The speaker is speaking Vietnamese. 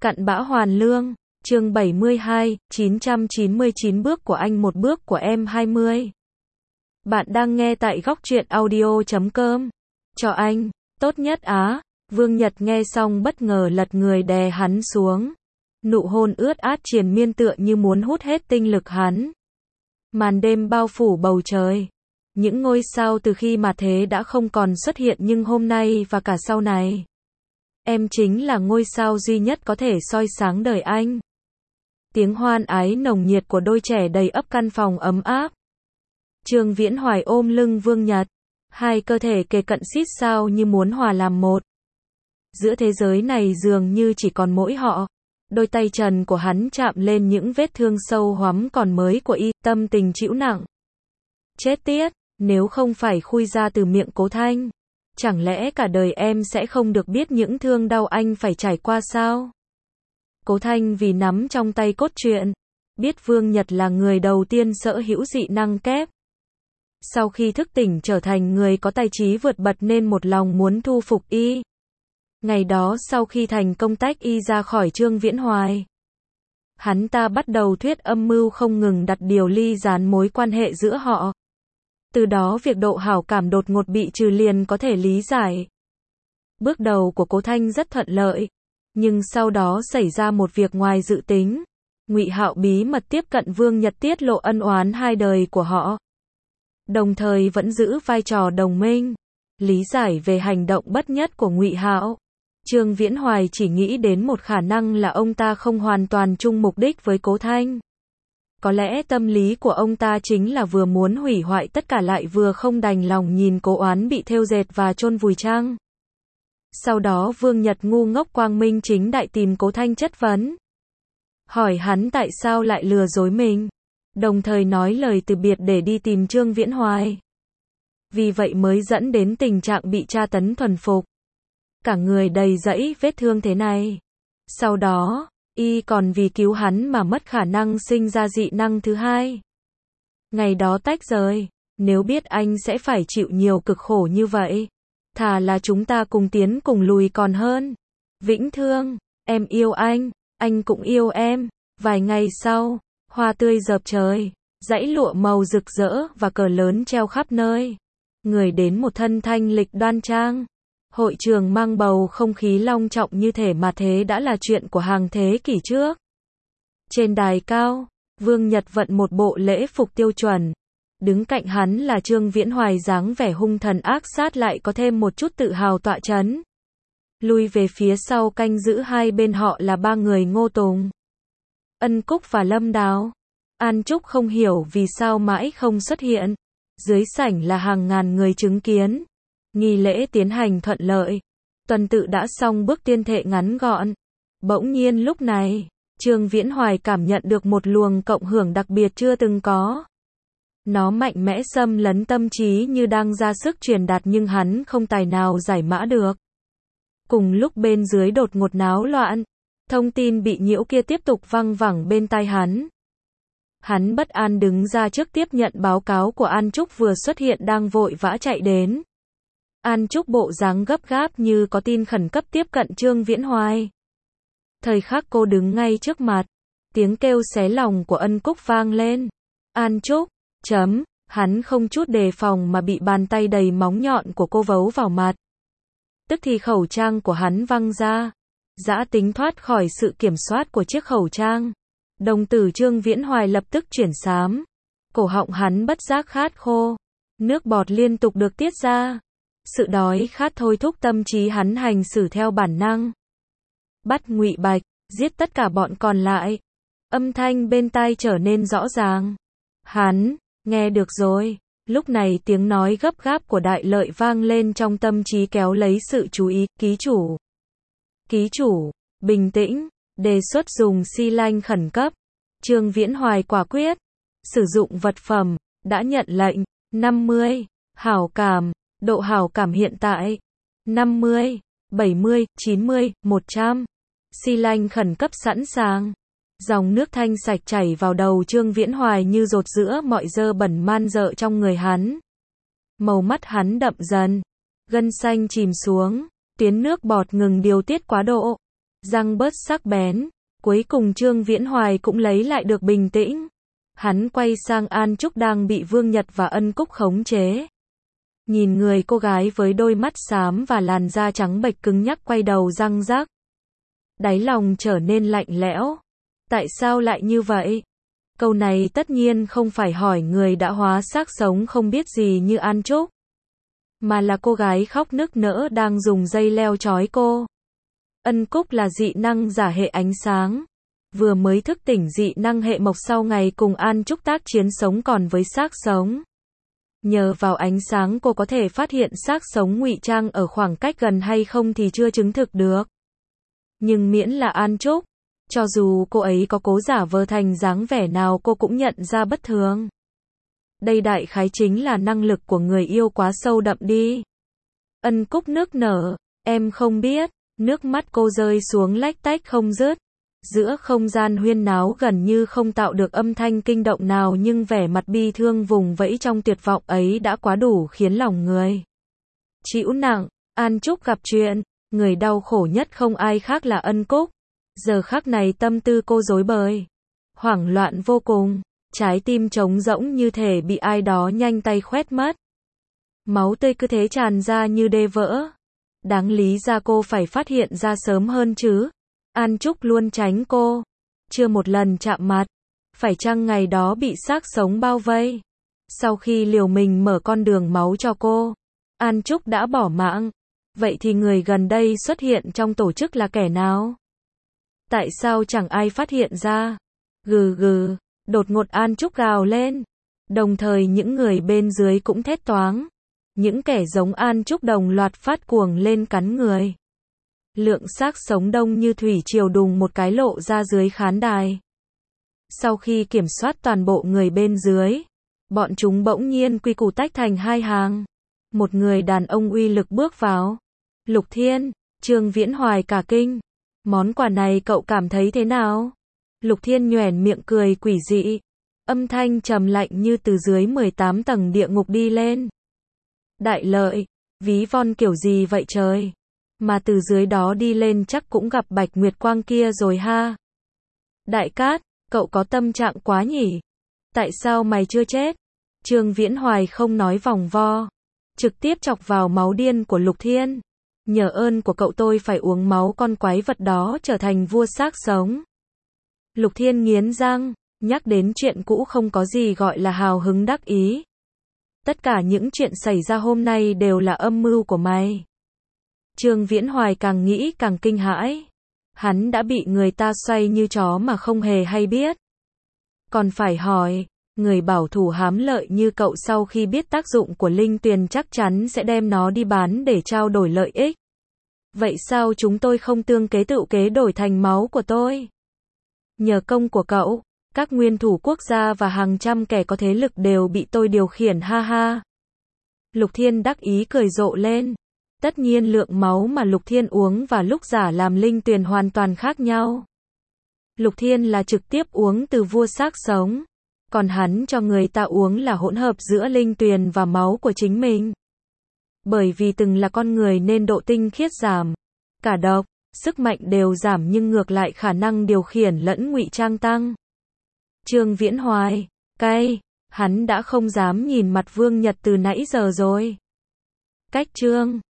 Cặn bã hoàn lương, chương 72, 999 bước của anh một bước của em 20. Bạn đang nghe tại góc truyện audio.com. Cho anh, tốt nhất á. Vương Nhật nghe xong bất ngờ lật người đè hắn xuống. Nụ hôn ướt át triền miên tựa như muốn hút hết tinh lực hắn. Màn đêm bao phủ bầu trời. Những ngôi sao từ khi mà thế đã không còn xuất hiện nhưng hôm nay và cả sau này. Em chính là ngôi sao duy nhất có thể soi sáng đời anh. Tiếng hoan ái nồng nhiệt của đôi trẻ đầy ắp căn phòng ấm áp. Trương Viễn Hoài ôm lưng Vương Nhật. Hai cơ thể kề cận xít sao như muốn hòa làm một. Giữa thế giới này dường như chỉ còn mỗi họ. Đôi tay trần của hắn chạm lên những vết thương sâu hoắm còn mới của y, tâm tình trĩu nặng. Chết tiết, nếu không phải khui ra từ miệng Cố Thanh. Chẳng lẽ cả đời em sẽ không được biết những thương đau anh phải trải qua sao? Cố Thanh vì nắm trong tay cốt truyện, biết Vương Nhật là người đầu tiên sở hữu dị năng kép. Sau khi thức tỉnh trở thành người có tài trí vượt bật nên một lòng muốn thu phục y. Ngày đó sau khi thành công tách y ra khỏi Trương Viễn Hoài, hắn ta bắt đầu thuyết âm mưu không ngừng đặt điều ly gián mối quan hệ giữa họ. Từ đó việc độ hảo cảm đột ngột bị trừ liền có thể lý giải. Bước đầu của Cố Thanh rất thuận lợi, nhưng sau đó xảy ra một việc ngoài dự tính. Ngụy Hạo bí mật tiếp cận Vương Nhật tiết lộ ân oán hai đời của họ. Đồng thời vẫn giữ vai trò đồng minh. Lý giải về hành động bất nhất của Ngụy Hạo, Trương Viễn Hoài chỉ nghĩ đến một khả năng là ông ta không hoàn toàn chung mục đích với Cố Thanh. Có lẽ tâm lý của ông ta chính là vừa muốn hủy hoại tất cả lại vừa không đành lòng nhìn Cố Oán bị thêu dệt và chôn vùi chăng. Sau đó Vương Nhật ngu ngốc quang minh chính đại tìm Cố Thanh chất vấn. Hỏi hắn tại sao lại lừa dối mình. Đồng thời nói lời từ biệt để đi tìm Trương Viễn Hoài. Vì vậy mới dẫn đến tình trạng bị tra tấn thuần phục. Cả người đầy rẫy vết thương thế này. Sau đó, y còn vì cứu hắn mà mất khả năng sinh ra dị năng thứ hai. Ngày đó tách rời, nếu biết anh sẽ phải chịu nhiều cực khổ như vậy, thà là chúng ta cùng tiến cùng lùi còn hơn. Vĩnh Thương, em yêu anh cũng yêu em. Vài ngày sau, hoa tươi dợp trời, dãy lụa màu rực rỡ và cờ lớn treo khắp nơi. Người đến một thân thanh lịch đoan trang. Hội trường mang bầu không khí long trọng như thể mà thế đã là chuyện của hàng thế kỷ trước. Trên đài cao, Vương Nhật vận một bộ lễ phục tiêu chuẩn. Đứng cạnh hắn là Trương Viễn Hoài dáng vẻ hung thần ác sát lại có thêm một chút tự hào tọa chấn. Lui về phía sau canh giữ hai bên họ là ba người Ngô Tùng, Ân Cúc và Lâm Đào. An Trúc không hiểu vì sao mãi không xuất hiện. Dưới sảnh là hàng ngàn người chứng kiến. Nghi lễ tiến hành thuận lợi. Tuần tự đã xong bước tuyên thệ ngắn gọn. Bỗng nhiên lúc này, Trương Viễn Hoài cảm nhận được một luồng cộng hưởng đặc biệt chưa từng có. Nó mạnh mẽ xâm lấn tâm trí như đang ra sức truyền đạt nhưng hắn không tài nào giải mã được. Cùng lúc bên dưới đột ngột náo loạn, thông tin bị nhiễu kia tiếp tục văng vẳng bên tai hắn. Hắn bất an đứng ra trước tiếp nhận báo cáo của An Trúc vừa xuất hiện đang vội vã chạy đến. An Trúc bộ dáng gấp gáp như có tin khẩn cấp tiếp cận Trương Viễn Hoài. Thời khắc cô đứng ngay trước mặt, tiếng kêu xé lòng của Ân Cúc vang lên. An Trúc, hắn không chút đề phòng mà bị bàn tay đầy móng nhọn của cô vấu vào mặt. Tức thì khẩu trang của hắn văng ra. Dã tính thoát khỏi sự kiểm soát của chiếc khẩu trang. Đồng tử Trương Viễn Hoài lập tức chuyển xám. Cổ họng hắn bất giác khát khô. Nước bọt liên tục được tiết ra. Sự đói khát thôi thúc tâm trí hắn hành xử theo bản năng. Bắt Ngụy Bạch, giết tất cả bọn còn lại. Âm thanh bên tai trở nên rõ ràng. Hắn, nghe được rồi. Lúc này tiếng nói gấp gáp của Đại Lợi vang lên trong tâm trí kéo lấy sự chú ý. Ký chủ, bình tĩnh, đề xuất dùng xi lanh khẩn cấp. Trương Viễn Hoài quả quyết. Sử dụng vật phẩm, đã nhận lệnh. 50, hảo cảm. Độ hảo cảm hiện tại 50, 70, 90, 100. Xi lanh khẩn cấp sẵn sàng. Dòng nước thanh sạch chảy vào đầu Trương Viễn Hoài như dột giữa mọi dơ bẩn man dợ trong người hắn. Màu mắt hắn đậm dần, gân xanh chìm xuống, tuyến nước bọt ngừng điều tiết quá độ. răng bớt sắc bén. Cuối cùng Trương Viễn Hoài cũng lấy lại được bình tĩnh. Hắn quay sang An Trúc đang bị Vương Nhật và Ân Cúc khống chế. Nhìn người cô gái với đôi mắt xám và làn da trắng bệch cứng nhắc quay đầu răng rắc. Đáy lòng trở nên lạnh lẽo. Tại sao lại như vậy? Câu này tất nhiên không phải hỏi người đã hóa xác sống không biết gì như An Trúc, mà là cô gái khóc nức nở đang dùng dây leo trói cô. Ân Cúc là dị năng giả hệ ánh sáng, vừa mới thức tỉnh dị năng hệ mộc sau ngày cùng An Trúc tác chiến sống còn với xác sống. Nhờ vào ánh sáng cô có thể phát hiện xác sống ngụy trang ở khoảng cách gần hay không thì chưa chứng thực được. Nhưng miễn là An Trúc, cho dù cô ấy có cố giả vờ thành dáng vẻ nào cô cũng nhận ra bất thường. Đây đại khái chính là năng lực của người yêu quá sâu đậm đi. Ân Cúc nức nở, em không biết, nước mắt cô rơi xuống lách tách không dứt. Giữa không gian huyên náo gần như không tạo được âm thanh kinh động nào nhưng vẻ mặt bi thương vùng vẫy trong tuyệt vọng ấy đã quá đủ khiến lòng người chịu nặng. An Trúc gặp chuyện, người đau khổ nhất không ai khác là Ân Cúc. Giờ khắc này tâm tư cô rối bời, hoảng loạn vô cùng, trái tim trống rỗng như thể bị ai đó nhanh tay khoét mất. Máu tươi cứ thế tràn ra như đê vỡ. Đáng lý ra cô phải phát hiện ra sớm hơn chứ. An Trúc luôn tránh cô, chưa một lần chạm mặt. Phải chăng ngày đó bị xác sống bao vây? Sau khi liều mình mở con đường máu cho cô, An Trúc đã bỏ mạng. Vậy thì người gần đây xuất hiện trong tổ chức là kẻ nào? Tại sao chẳng ai phát hiện ra? Gừ gừ, đột ngột An Trúc gào lên. Đồng thời những người bên dưới cũng thét toáng. Những kẻ giống An Trúc đồng loạt phát cuồng lên cắn người. Lượng xác sống đông như thủy triều đùng một cái lộ ra dưới khán đài. Sau khi kiểm soát toàn bộ người bên dưới, bọn chúng bỗng nhiên quy củ tách thành hai hàng. Một người đàn ông uy lực bước vào. Lục Thiên, Trương Viễn Hoài cả kinh. Món quà này cậu cảm thấy thế nào? Lục Thiên nhoẻn miệng cười quỷ dị. Âm thanh trầm lạnh như từ dưới 18 tầng địa ngục đi lên. Đại lợi, ví von kiểu gì vậy trời? Mà từ dưới đó đi lên chắc cũng gặp Bạch Nguyệt Quang kia rồi ha. Đại Cát, cậu có tâm trạng quá nhỉ? Tại sao mày chưa chết? Trương Viễn Hoài không nói vòng vo, trực tiếp chọc vào máu điên của Lục Thiên. Nhờ ơn của cậu tôi phải uống máu con quái vật đó trở thành vua xác sống. Lục Thiên nghiến răng, nhắc đến chuyện cũ không có gì gọi là hào hứng đắc ý. Tất cả những chuyện xảy ra hôm nay đều là âm mưu của mày. Trương Viễn Hoài càng nghĩ càng kinh hãi. Hắn đã bị người ta xoay như chó mà không hề hay biết. Còn phải hỏi, người bảo thủ hám lợi như cậu sau khi biết tác dụng của linh tuyền chắc chắn sẽ đem nó đi bán để trao đổi lợi ích. Vậy sao chúng tôi không tương kế tự kế đổi thành máu của tôi? Nhờ công của cậu, các nguyên thủ quốc gia và hàng trăm kẻ có thế lực đều bị tôi điều khiển ha ha. Lục Thiên đắc ý cười rộ lên. Tất nhiên lượng máu mà Lục Thiên uống và lúc giả làm linh tuyền hoàn toàn khác nhau. Lục Thiên là trực tiếp uống từ vua xác sống, còn hắn cho người ta uống là hỗn hợp giữa linh tuyền và máu của chính mình. Bởi vì từng là con người nên độ tinh khiết giảm, cả độc, sức mạnh đều giảm nhưng ngược lại khả năng điều khiển lẫn ngụy trang tăng. Trương Viễn Hoài, cay, hắn đã không dám nhìn mặt Vương Nhật từ nãy giờ rồi. Cách Trương